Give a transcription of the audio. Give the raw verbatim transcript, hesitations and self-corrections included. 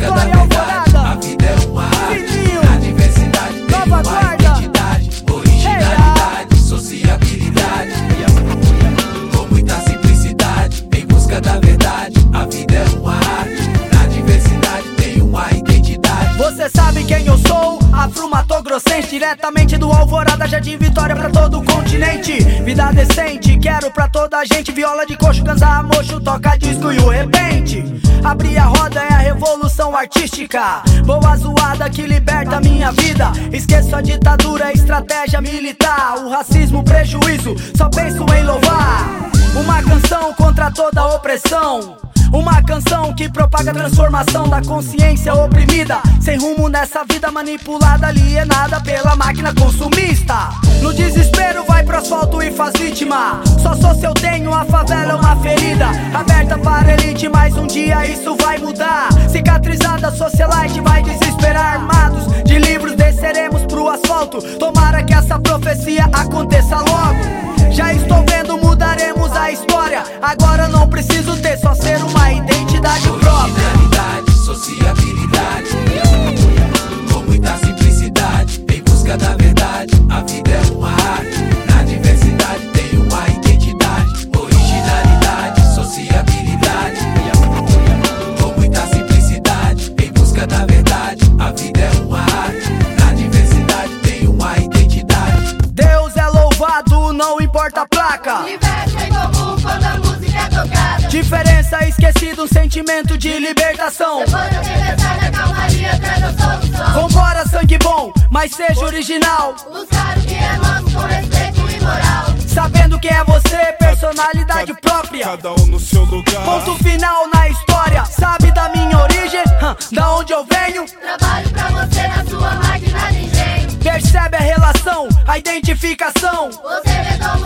história alvorada. A vida é uma arte, na diversidade tem uma identidade, originalidade, sociabilidade, com muita simplicidade, em busca da verdade. A vida é uma arte, na diversidade tem uma identidade. Você sabe quem eu sou? Afro-Mato-Grossense, diretamente do Alvorada, Jardim Vitória pra todo o continente. Vida decente, quero pra toda a gente. Viola de coxo, cansa mocho, toca disco e o repente. Abrir a roda é a revolução artística. Boa zoada que liberta minha vida. Esqueço a ditadura, estratégia militar. O racismo, prejuízo, só penso em louvar. Uma canção contra toda a opressão. Uma canção que propaga a transformação da consciência oprimida, sem rumo nessa vida manipulada, alienada pela máquina consumista. No desespero vai pro asfalto e faz vítima. Só sou se eu tenho, a favela é uma ferida aberta para elite, mas um dia isso vai mudar. Cicatrizada, socialite vai desesperar. Armados de livros desceremos pro asfalto. Tomara que essa profecia aconteça logo. Já estou vendo, mudaremos a história. Agora não preciso ter, só ser uma identidade própria. Originalidade, sociabilidade, com muita simplicidade, em busca da verdade. A vida é uma arte, na diversidade tem uma identidade, originalidade, sociabilidade, com muita simplicidade, em busca da verdade. A vida é uma arte, na diversidade tem uma identidade. Deus é louvado, não importa a placa. Universo em comum quando a música é tocada. Diferença esquecida, um sentimento de libertação. Depois da tempestade, a calmaria traz a solução. Vambora, sangue bom, mas seja original. Buscar o que é nosso com respeito e moral. Sabendo quem é você, personalidade própria. Cada um no seu lugar. Ponto final na história. Sabe da minha origem, hum, da onde eu venho. Trabalho pra você na sua máquina de engenho. Percebe a relação, a identificação. Você vê como